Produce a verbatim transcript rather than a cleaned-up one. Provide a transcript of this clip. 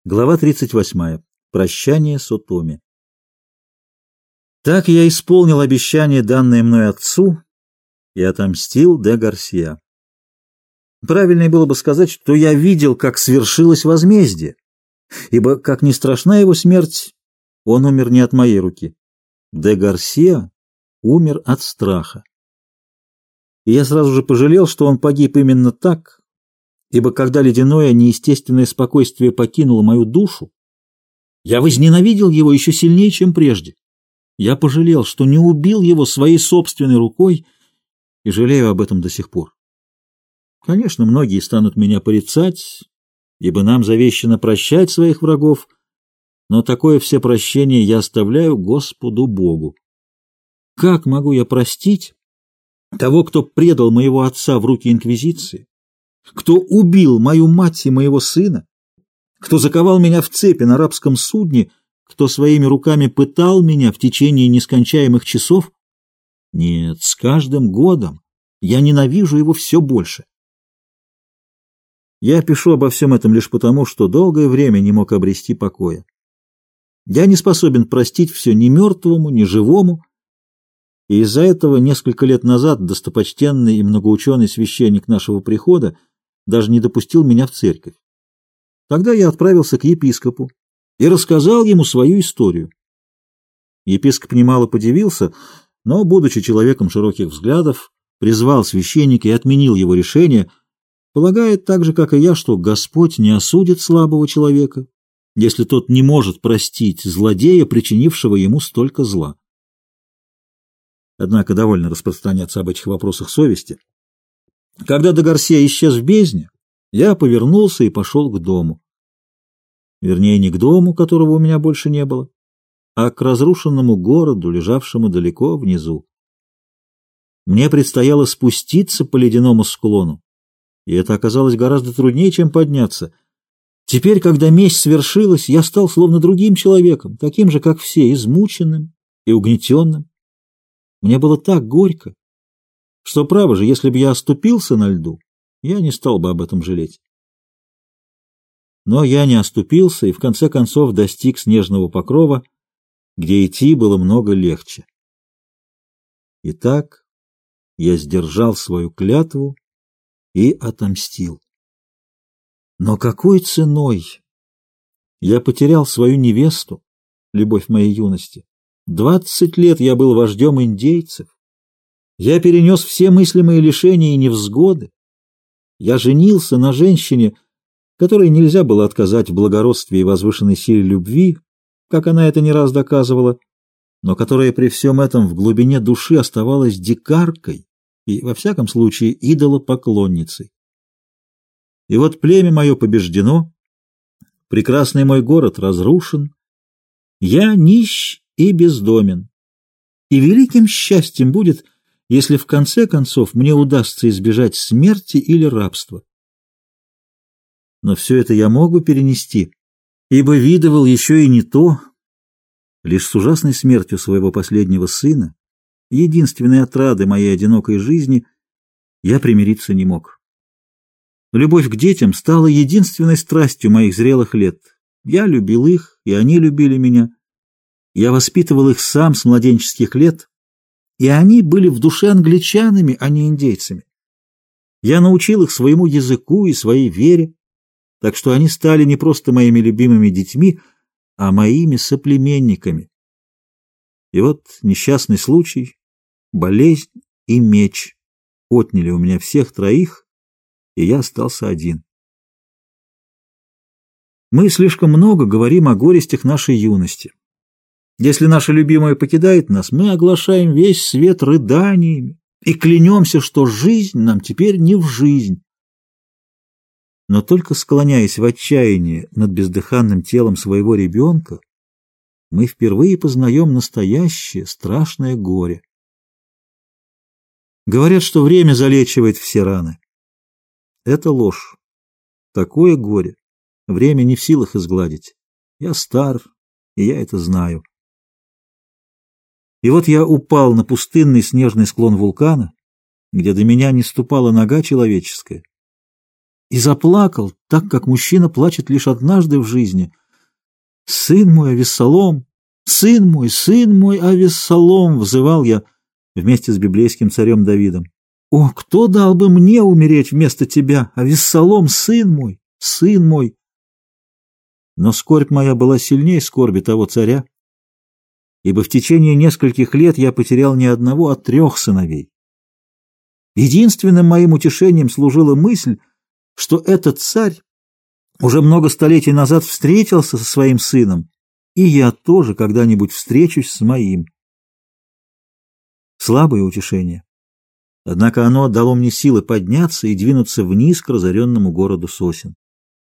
Глава тридцать восьмая. Прощание с Отоми. Так я исполнил обещание, данное мной отцу, и отомстил де Гарсия. Правильнее было бы сказать, что я видел, как свершилось возмездие, ибо, как ни страшна его смерть, он умер не от моей руки. Де Гарсия умер от страха. И я сразу же пожалел, что он погиб именно так, ибо когда ледяное неестественное спокойствие покинуло мою душу, я возненавидел его еще сильнее, чем прежде. Я пожалел, что не убил его своей собственной рукой, и жалею об этом до сих пор. Конечно, многие станут меня порицать, ибо нам завещано прощать своих врагов, но такое всепрощение я оставляю Господу Богу. Как могу я простить того, кто предал моего отца в руки инквизиции, кто убил мою мать и моего сына, кто заковал меня в цепи на рабском судне, кто своими руками пытал меня в течение нескончаемых часов? Нет, с каждым годом я ненавижу его все больше. Я пишу обо всем этом лишь потому, что долгое время не мог обрести покоя. Я не способен простить все ни мертвому, ни живому, и из-за этого несколько лет назад достопочтенный и многоученый священник нашего прихода даже не допустил меня в церковь. Тогда я отправился к епископу и рассказал ему свою историю. Епископ немало подивился, но, будучи человеком широких взглядов, призвал священника и отменил его решение, полагая так же, как и я, что Господь не осудит слабого человека, если тот не может простить злодея, причинившего ему столько зла. Однако довольно распространяться об этих вопросах совести. Когда де Гарсия исчез в бездне, я повернулся и пошел к дому. Вернее, не к дому, которого у меня больше не было, а к разрушенному городу, лежавшему далеко внизу. Мне предстояло спуститься по ледяному склону, и это оказалось гораздо труднее, чем подняться. Теперь, когда месть свершилась, я стал словно другим человеком, таким же, как все, измученным и угнетенным. Мне было так горько, что, право же, если бы я оступился на льду, я не стал бы об этом жалеть. Но я не оступился и в конце концов достиг снежного покрова, где идти было много легче. Итак, я сдержал свою клятву и отомстил. Но какой ценой? Я потерял свою невесту, любовь моей юности. Двадцать лет я был вождем индейцев. Я перенес все мыслимые лишения и невзгоды. Я женился на женщине, которой нельзя было отказать в благородстве и возвышенной силе любви, как она это не раз доказывала, но которая при всем этом в глубине души оставалась дикаркой и, во всяком случае, идолопоклонницей. И вот племя мое побеждено, прекрасный мой город разрушен, я нищ и бездомен, и великим счастьем будет, если в конце концов мне удастся избежать смерти или рабства. Но все это я мог бы перенести, ибо видывал еще и не то. Лишь с ужасной смертью своего последнего сына, единственной отрады моей одинокой жизни, я примириться не мог. Любовь к детям стала единственной страстью моих зрелых лет. Я любил их, и они любили меня. Я воспитывал их сам с младенческих лет, и они были в душе англичанами, а не индейцами. Я научил их своему языку и своей вере, так что они стали не просто моими любимыми детьми, а моими соплеменниками. И вот несчастный случай, болезнь и меч отняли у меня всех троих, и я остался один. Мы слишком много говорим о горестях нашей юности. Если наша любимая покидает нас, мы оглашаем весь свет рыданиями и клянемся, что жизнь нам теперь не в жизнь. Но только склоняясь в отчаянии над бездыханным телом своего ребенка, мы впервые познаем настоящее страшное горе. Говорят, что время залечивает все раны. Это ложь. Такое горе время не в силах изгладить. Я стар, и я это знаю. И вот я упал на пустынный снежный склон вулкана, где до меня не ступала нога человеческая, и заплакал, так как мужчина плачет лишь однажды в жизни. «Сын мой, Авессалом! Сын мой, сын мой, Авессалом!» — взывал я вместе с библейским царем Давидом. «О, кто дал бы мне умереть вместо тебя, Авессалом, сын мой, сын мой!» Но скорбь моя была сильнее скорби того царя, ибо в течение нескольких лет я потерял не одного, а трех сыновей. Единственным моим утешением служила мысль, что этот царь уже много столетий назад встретился со своим сыном, и я тоже когда-нибудь встречусь с моим. Слабое утешение. Однако оно дало мне силы подняться и двинуться вниз к разоренному городу сосен.